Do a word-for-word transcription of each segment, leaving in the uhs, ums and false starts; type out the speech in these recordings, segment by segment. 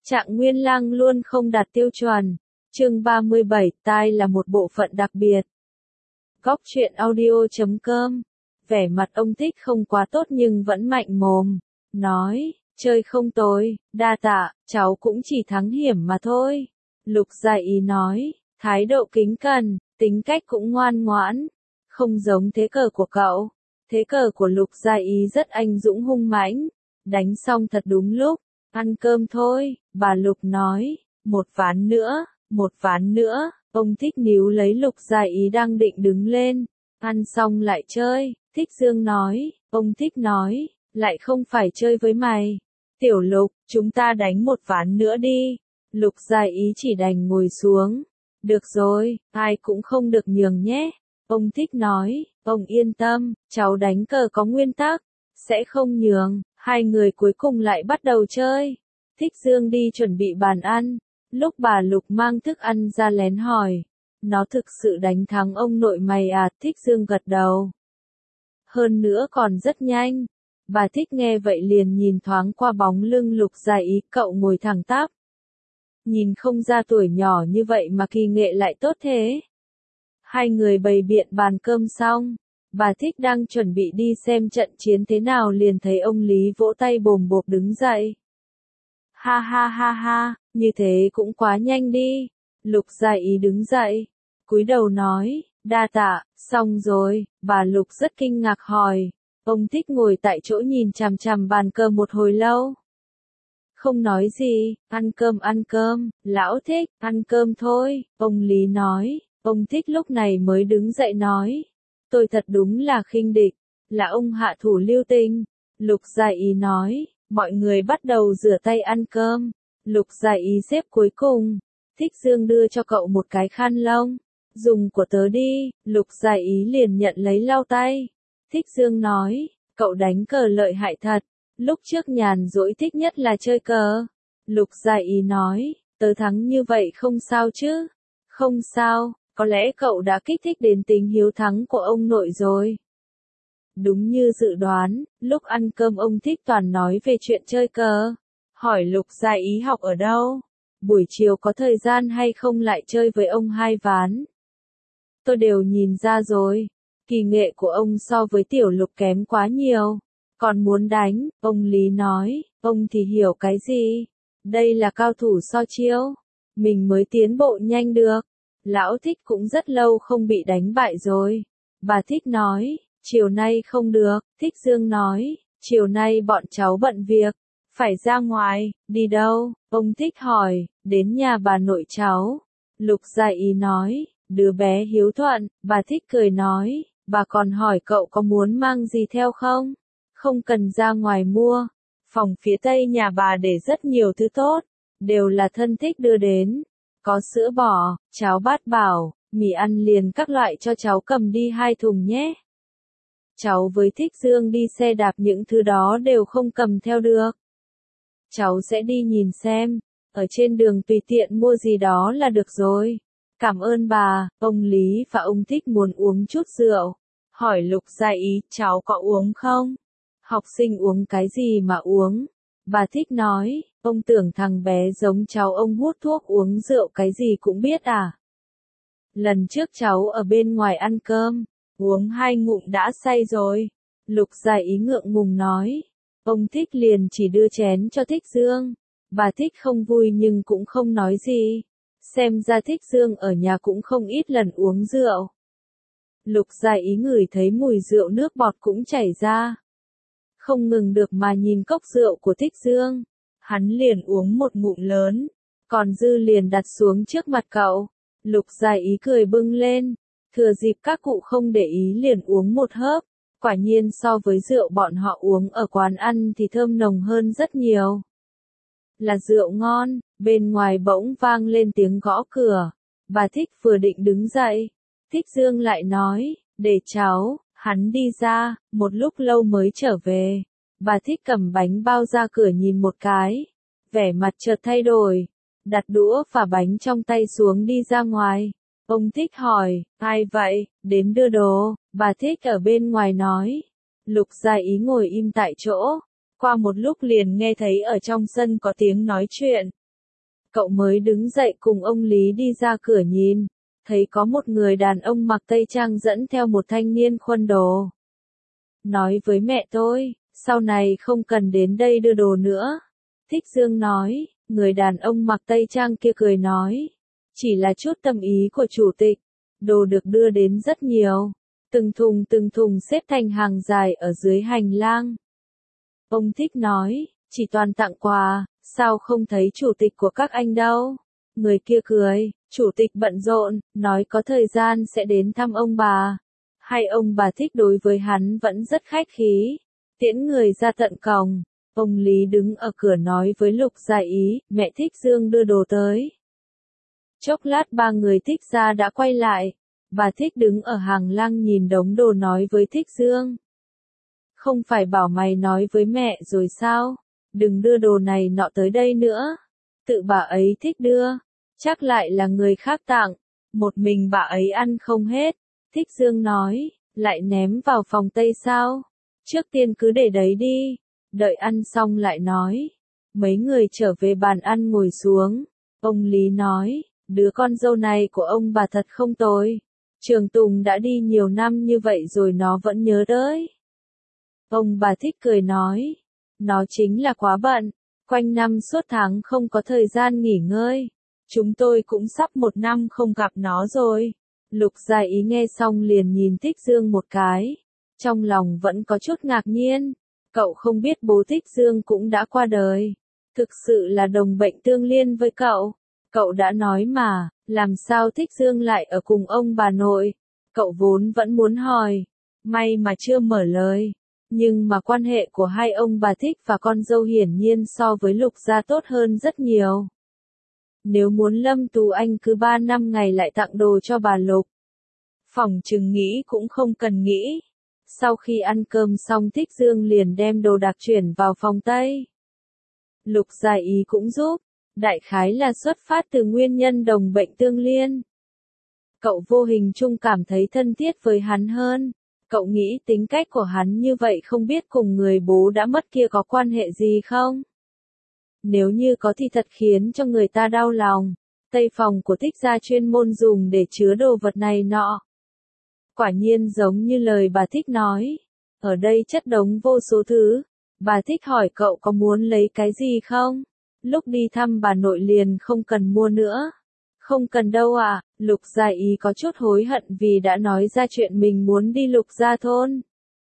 Trạng Nguyên Lăng luôn không đạt tiêu chuẩn. Chương ba mươi bảy, tai là một bộ phận đặc biệt. Góc truyện audio chấm com. Vẻ mặt ông Thích không quá tốt nhưng vẫn mạnh mồm. Nói, chơi không tồi, đa tạ, cháu cũng chỉ thắng hiểm mà thôi. Lục Gia Ý nói, thái độ kính cẩn, tính cách cũng ngoan ngoãn. Không giống thế cờ của cậu. Thế cờ của Lục Gia Ý rất anh dũng hung mãnh. Đánh xong thật đúng lúc. Ăn cơm thôi, bà Lục nói. Một ván nữa, một ván nữa. Ông Thích níu lấy Lục Gia Ý đang định đứng lên. Ăn xong lại chơi. Thích Dương nói. Ông Thích nói. Lại không phải chơi với mày. Tiểu Lục, chúng ta đánh một ván nữa đi. Lục Gia Ý chỉ đành ngồi xuống. Được rồi, ai cũng không được nhường nhé. Ông Thích nói. Ông yên tâm, cháu đánh cờ có nguyên tắc. Sẽ không nhường. Hai người cuối cùng lại bắt đầu chơi. Thích Dương đi chuẩn bị bàn ăn. Lúc bà Lục mang thức ăn ra lén hỏi. Nó thực sự đánh thắng ông nội mày à? Thích Dương gật đầu. Hơn nữa còn rất nhanh. Bà Thích nghe vậy liền nhìn thoáng qua bóng lưng Lục Gia Ý, cậu ngồi thẳng tắp. Nhìn không ra tuổi nhỏ như vậy mà kỳ nghệ lại tốt thế. Hai người bày biện bàn cơm xong. Bà Thích đang chuẩn bị đi xem trận chiến thế nào liền thấy ông Lý vỗ tay bồm bộp đứng dậy. Ha ha ha ha, như thế cũng quá nhanh đi. Lục Gia Ý đứng dậy, cúi đầu nói, đa tạ, xong rồi. Bà Lục rất kinh ngạc hỏi. Ông Thích ngồi tại chỗ nhìn chằm chằm bàn cơm một hồi lâu. Không nói gì, ăn cơm ăn cơm, lão Thích, ăn cơm thôi, ông Lý nói. Ông Thích lúc này mới đứng dậy nói. Tôi thật đúng là khinh địch, là ông hạ thủ lưu tình. Lục Gia Ý nói, mọi người bắt đầu rửa tay ăn cơm. Lục Gia Ý xếp cuối cùng. Thích Dương đưa cho cậu một cái khăn lông. Dùng của tớ đi. Lục Gia Ý liền nhận lấy lau tay. Thích Dương nói, cậu đánh cờ lợi hại thật. Lúc trước nhàn rỗi thích nhất là chơi cờ. Lục Gia Ý nói, tớ thắng như vậy không sao chứ? Không sao. Có lẽ cậu đã kích thích đến tính hiếu thắng của ông nội rồi. Đúng như dự đoán, lúc ăn cơm ông Thích toàn nói về chuyện chơi cờ. Hỏi Lục Gia Ý học ở đâu? Buổi chiều có thời gian hay không lại chơi với ông hai ván? Tôi đều nhìn ra rồi. Kỳ nghệ của ông so với Tiểu Lục kém quá nhiều. Còn muốn đánh, ông Lý nói, ông thì hiểu cái gì? Đây là cao thủ so chiêu. Mình mới tiến bộ nhanh được. Lão Thích cũng rất lâu không bị đánh bại rồi. Bà Thích nói, chiều nay không được. Thích Dương nói, chiều nay bọn cháu bận việc. Phải ra ngoài, đi đâu? Ông Thích hỏi, đến nhà bà nội cháu. Lục Gia Ý nói, đứa bé hiếu thuận. Bà Thích cười nói, bà còn hỏi cậu có muốn mang gì theo không? Không cần ra ngoài mua. Phòng phía tây nhà bà để rất nhiều thứ tốt. Đều là thân thích đưa đến. Có sữa bò, cháo bát bảo, mì ăn liền các loại cho cháu cầm đi hai thùng nhé. Cháu với Thích Dương đi xe đạp những thứ đó đều không cầm theo được. Cháu sẽ đi nhìn xem, ở trên đường tùy tiện mua gì đó là được rồi. Cảm ơn bà. Ông Lý và ông Thích muốn uống chút rượu. Hỏi Lục Gia Ý, cháu có uống không? Học sinh uống cái gì mà uống? Bà Thích nói, ông tưởng thằng bé giống cháu ông hút thuốc uống rượu cái gì cũng biết à? Lần trước cháu ở bên ngoài ăn cơm, uống hai ngụm đã say rồi. Lục Gia Ý ngượng ngùng nói. Ông Thích liền chỉ đưa chén cho Thích Dương. Bà Thích không vui nhưng cũng không nói gì. Xem ra Thích Dương ở nhà cũng không ít lần uống rượu. Lục Gia Ý ngửi thấy mùi rượu nước bọt cũng chảy ra. Không ngừng được mà nhìn cốc rượu của Thích Dương. Hắn liền uống một ngụm lớn. Còn dư liền đặt xuống trước mặt cậu. Lục Gia Ý cười bưng lên. Thừa dịp các cụ không để ý liền uống một hớp. Quả nhiên so với rượu bọn họ uống ở quán ăn thì thơm nồng hơn rất nhiều. Là rượu ngon. Bên ngoài bỗng vang lên tiếng gõ cửa. Bà Thích vừa định đứng dậy. Thích Dương lại nói, để cháu. Hắn đi ra, một lúc lâu mới trở về. Bà Thích cầm bánh bao ra cửa nhìn một cái. Vẻ mặt chợt thay đổi. Đặt đũa và bánh trong tay xuống đi ra ngoài. Ông Thích hỏi, ai vậy, đến đưa đồ. Bà Thích ở bên ngoài nói. Lục Gia Ý ngồi im tại chỗ. Qua một lúc liền nghe thấy ở trong sân có tiếng nói chuyện. Cậu mới đứng dậy cùng ông Lý đi ra cửa nhìn, thấy có một người đàn ông mặc tây trang dẫn theo một thanh niên khuân đồ. Nói với mẹ tôi, sau này không cần đến đây đưa đồ nữa. Thích Dương nói, người đàn ông mặc tây trang kia cười nói, chỉ là chút tâm ý của chủ tịch, đồ được đưa đến rất nhiều, từng thùng từng thùng xếp thành hàng dài ở dưới hành lang. Ông Thích nói, chỉ toàn tặng quà, sao không thấy chủ tịch của các anh đâu? Người kia cười, chủ tịch bận rộn, nói có thời gian sẽ đến thăm ông bà. Hay ông bà Thích đối với hắn vẫn rất khách khí, tiễn người ra tận cổng. Ông Lý đứng ở cửa nói với Lục Gia Ý, mẹ Thích Dương đưa đồ tới. Chốc lát ba người Thích gia đã quay lại, bà Thích đứng ở hàng lang nhìn đống đồ nói với Thích Dương. Không phải bảo mày nói với mẹ rồi sao, đừng đưa đồ này nọ tới đây nữa. Tự bà ấy thích đưa, chắc lại là người khác tặng, một mình bà ấy ăn không hết. Thích Dương nói, lại ném vào phòng Tây sao? Trước tiên cứ để đấy đi, đợi ăn xong lại nói. Mấy người trở về bàn ăn ngồi xuống, ông Lý nói, đứa con dâu này của ông bà thật không tồi. Trường Tùng đã đi nhiều năm như vậy rồi nó vẫn nhớ đấy. Ông bà Thích cười nói, nó chính là quá bận, quanh năm suốt tháng không có thời gian nghỉ ngơi. Chúng tôi cũng sắp một năm không gặp nó rồi. Lục Gia Ý nghe xong liền nhìn Thích Dương một cái, trong lòng vẫn có chút ngạc nhiên, cậu không biết bố Thích Dương cũng đã qua đời, thực sự là đồng bệnh tương liên với cậu. Cậu đã nói mà, làm sao Thích Dương lại ở cùng ông bà nội? Cậu vốn vẫn muốn hỏi, may mà chưa mở lời, nhưng mà quan hệ của hai ông bà Thích và con dâu hiển nhiên so với Lục gia tốt hơn rất nhiều. Nếu muốn Lâm Tú Anh cứ ba năm ngày lại tặng đồ cho bà Lục, phỏng chừng nghĩ cũng không cần nghĩ. Sau khi ăn cơm xong Thích Dương liền đem đồ đạc chuyển vào phòng Tây. Lục Gia Ý cũng giúp, đại khái là xuất phát từ nguyên nhân đồng bệnh tương liên. Cậu vô hình chung cảm thấy thân thiết với hắn hơn, cậu nghĩ tính cách của hắn như vậy không biết cùng người bố đã mất kia có quan hệ gì không? Nếu như có thì thật khiến cho người ta đau lòng. Tây phòng của Thích gia chuyên môn dùng để chứa đồ vật này nọ. Quả nhiên giống như lời bà Thích nói, ở đây chất đống vô số thứ. Bà Thích hỏi cậu có muốn lấy cái gì không? Lúc đi thăm bà nội liền không cần mua nữa. Không cần đâu à, Lục Gia Ý có chút hối hận vì đã nói ra chuyện mình muốn đi Lục gia thôn.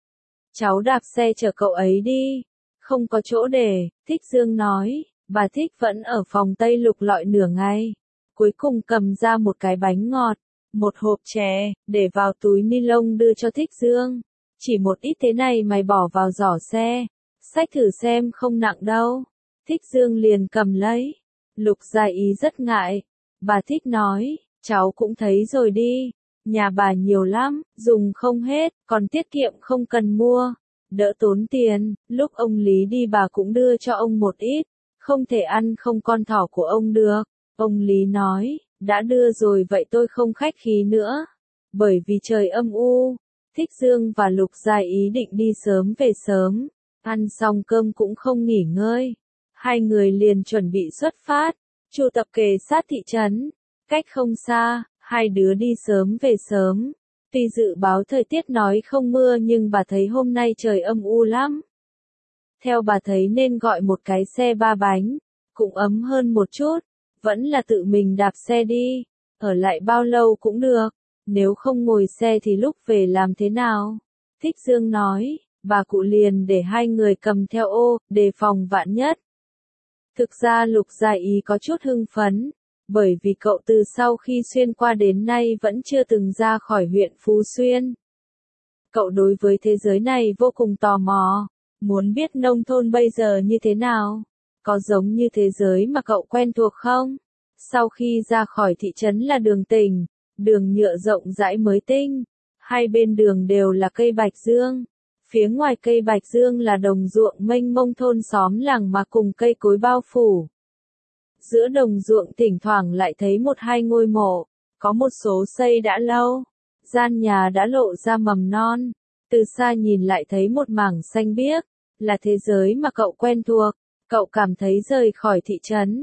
Cháu đạp xe chở cậu ấy đi. Không có chỗ để, Thích Dương nói, bà Thích vẫn ở phòng Tây lục lọi nửa ngày. Cuối cùng cầm ra một cái bánh ngọt, một hộp chè, để vào túi ni lông đưa cho Thích Dương. Chỉ một ít thế này mày bỏ vào giỏ xe, xách thử xem không nặng đâu. Thích Dương liền cầm lấy. Lục Gia Ý rất ngại. Bà Thích nói, cháu cũng thấy rồi đi, nhà bà nhiều lắm, dùng không hết, còn tiết kiệm không cần mua, đỡ tốn tiền. Lúc ông Lý đi bà cũng đưa cho ông một ít, không thể ăn không con thỏ của ông được. Ông Lý nói, đã đưa rồi vậy tôi không khách khí nữa, bởi vì trời âm u. Thích Dương và Lục Gia Ý định đi sớm về sớm, ăn xong cơm cũng không nghỉ ngơi. Hai người liền chuẩn bị xuất phát, Chu tập kề sát thị trấn, cách không xa, hai đứa đi sớm về sớm. Tuy dự báo thời tiết nói không mưa nhưng bà thấy hôm nay trời âm u lắm. Theo bà thấy nên gọi một cái xe ba bánh, cũng ấm hơn một chút, vẫn là tự mình đạp xe đi, ở lại bao lâu cũng được, nếu không ngồi xe thì lúc về làm thế nào? Thích Dương nói, bà cụ liền để hai người cầm theo ô, đề phòng vạn nhất. Thực ra Lục Gia Ý có chút hưng phấn, bởi vì cậu từ sau khi xuyên qua đến nay vẫn chưa từng ra khỏi huyện Phú Xuyên. Cậu đối với thế giới này vô cùng tò mò, muốn biết nông thôn bây giờ như thế nào, có giống như thế giới mà cậu quen thuộc không? Sau khi ra khỏi thị trấn là đường tỉnh, đường nhựa rộng rãi mới tinh, hai bên đường đều là cây bạch dương. Phía ngoài cây bạch dương là đồng ruộng mênh mông thôn xóm làng mà cùng cây cối bao phủ. Giữa đồng ruộng thỉnh thoảng lại thấy một hai ngôi mộ, có một số xây đã lâu, gian nhà đã lộ ra mầm non. Từ xa nhìn lại thấy một mảng xanh biếc, là thế giới mà cậu quen thuộc. Cậu cảm thấy rời khỏi thị trấn,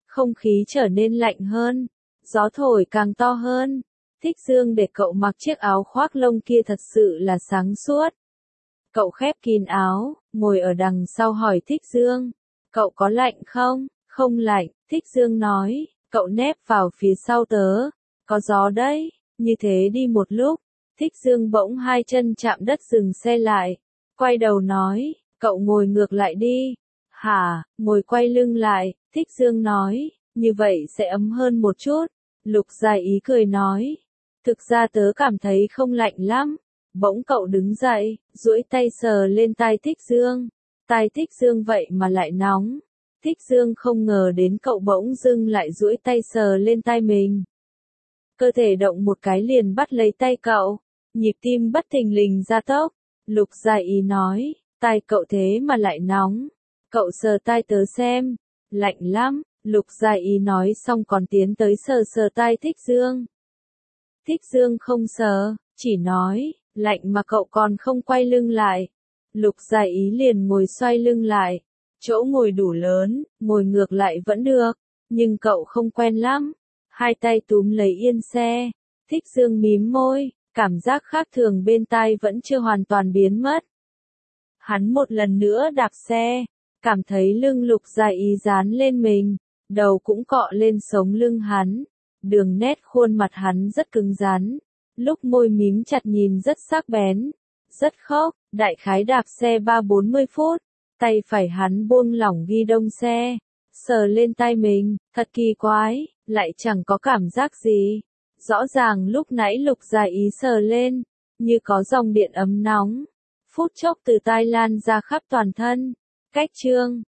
Không khí trở nên lạnh hơn, gió thổi càng to hơn. Thích Dương để cậu mặc chiếc áo khoác lông kia thật sự là sáng suốt. Cậu khép kín áo, ngồi ở đằng sau hỏi Thích Dương, cậu có lạnh không? Không lạnh, Thích Dương nói, cậu nép vào phía sau tớ, có gió đấy. Như thế đi một lúc, Thích Dương bỗng hai chân chạm đất dừng xe lại, quay đầu nói, cậu ngồi ngược lại đi. Hả, ngồi quay lưng lại, Thích Dương nói, như vậy sẽ ấm hơn một chút. Lục Gia Ý cười nói, thực ra tớ cảm thấy không lạnh lắm. Bỗng cậu đứng dậy, duỗi tay sờ lên tai Thích Dương. Tai Thích Dương vậy mà lại nóng. Thích Dương không ngờ đến cậu bỗng dưng lại duỗi tay sờ lên tai mình. Cơ thể động một cái liền bắt lấy tay cậu, nhịp tim bất thình lình gia tốc. Lục Gia Ý nói, tai cậu thế mà lại nóng. Cậu sờ tai tớ xem, lạnh lắm. Lục Gia Ý nói xong còn tiến tới sờ sờ tai Thích Dương. Thích Dương không sờ, chỉ nói, lạnh mà cậu còn không quay lưng lại. Lục Gia Ý liền ngồi xoay lưng lại. Chỗ ngồi đủ lớn, ngồi ngược lại vẫn được, nhưng cậu không quen lắm. Hai tay túm lấy yên xe. Thích Dương mím môi, cảm giác khác thường bên tai vẫn chưa hoàn toàn biến mất. Hắn một lần nữa đạp xe, cảm thấy lưng Lục Gia Ý dán lên mình, đầu cũng cọ lên sống lưng hắn. Đường nét khuôn mặt hắn rất cứng rắn, lúc môi mím chặt nhìn rất sắc bén, rất khốc. Đại khái đạp xe ba bốn mươi phút, tay phải hắn buông lỏng ghi đông xe, sờ lên tay mình, thật kỳ quái, lại chẳng có cảm giác gì. Rõ ràng lúc nãy Lục Gia Ý sờ lên, như có dòng điện ấm nóng, phút chốc từ tai lan ra khắp toàn thân. Cách chương